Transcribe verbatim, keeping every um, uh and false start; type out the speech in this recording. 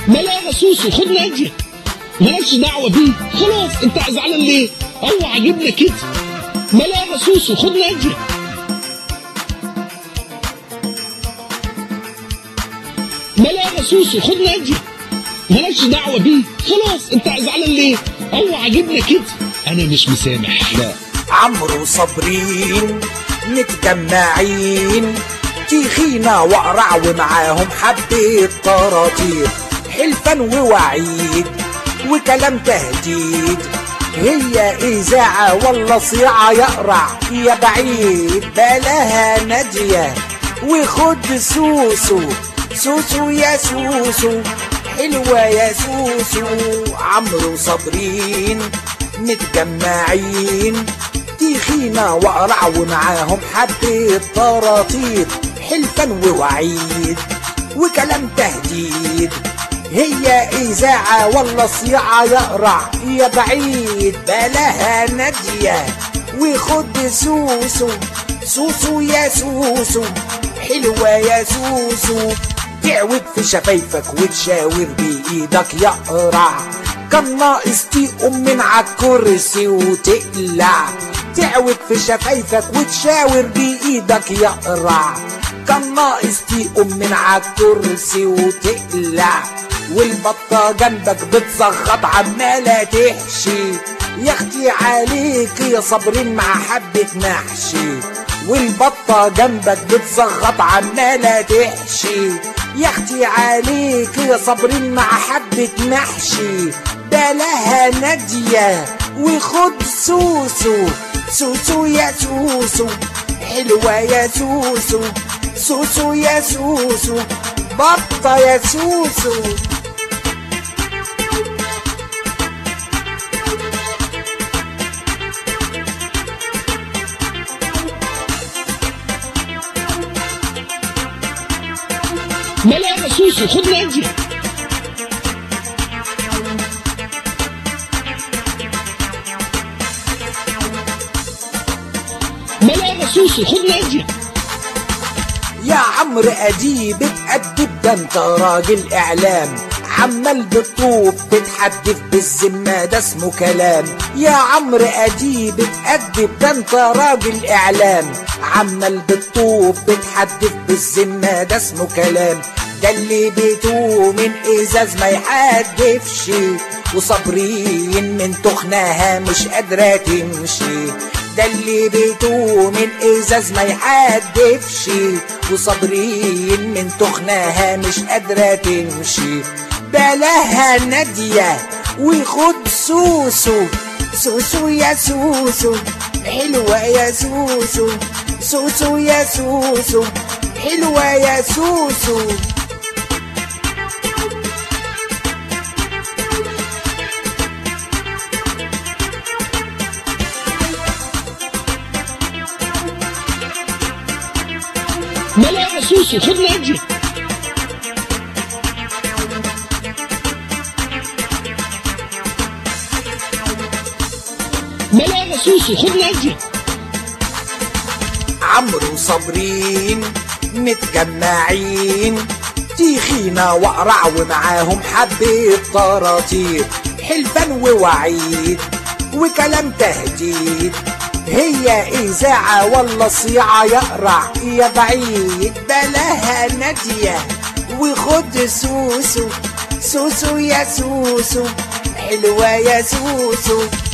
ملاها سوسو، خد نادية، مالكش دعوة بيه، خلاص انت زعلان ليه؟ هو عاجبنا كده. ملاها سوسو، خد نادية. ملاها سوسو، خد نادية، مالكش دعوة بيه، خلاص انت زعلان ليه؟ هو عاجبنا كده. انا مش مسامح. لا. عمرو وصابرين متجمعين، تيخينا وقرع ومعاهم حبة طراطير، حلفان ووعيد وكلام تهديد، هي إذاعة ولا صياعة يقرع يا بعيد، بلاها نادية وخد سوسو، سوسو يا سوسو حلوة يا سوسو. عمرو وصابرين متجمعين، تيخينا وقرع ومعاهم حبة طراطير، حلفان ووعيد وكلام تهديد، هي إذاعة ولا صياعة يقرع يا بعيد، بلاها نادية وخد سوسو، سوسو يا سوسو حلوة يا سوسو. تعوج في شفايفك وتشاور بإيدك يقرع، كان ناقص تقوم من عالكرسي وتقلع، تعوج في شفايفك وتشاور بإيدك يقرع، كان ناقص تقوم من عالكرسي وتقلع، والبطة جنبك بتزغط عمالة تحشي، يا اختي عليك يا صابرين مع حبة محشي، والبطة جنبك بتزغط عمالة تحشي، يا اختي عليك يا صابرين مع حبة محشي، بلاها نادية وخد سوسو، سوسو يا سوسو حلوة يا سوسو، سوسو يا سوسو بطة يا سوسو. ملاها سوسو، خد نادية. ملاها سوسو، خد نادية. يا عمرو اديب بتأدب، ده انت راجل اعلام، عمال بتطوب بتحدف بالذمة ده اسمه كلام، يا عمرو اديب بتأدب، ده انت راجل اعلام، عمال بتطوب بتحدف بالذمة ده اسمه كلام، ده اللي بيتوه من ازاز ما يحدفش، وصابرين من تخنها مش قادرة تمشي، ده اللي بيتوه من ازاز ما يحدفش، وصابرين من تخنها مش قادرة تمشي، بلاها نادية وخد سوسو، سوسو يا سوسو حلوة يا سوسو، سوسو يا سوسو حلوة يا سوسو. ملاها سوسو، خد نادية. ملاها سوسو، خد نادية. عمرو وصابرين متجمعين، تيخينا وقرع ومعاهم حبة طراطير، حلفان ووعيد وكلام تهديد، هي إذاعة ولا صياعة يقرع يا بعيد، بلاها نادية وخد سوسو، سوسو يا سوسو حلوة يا سوسو.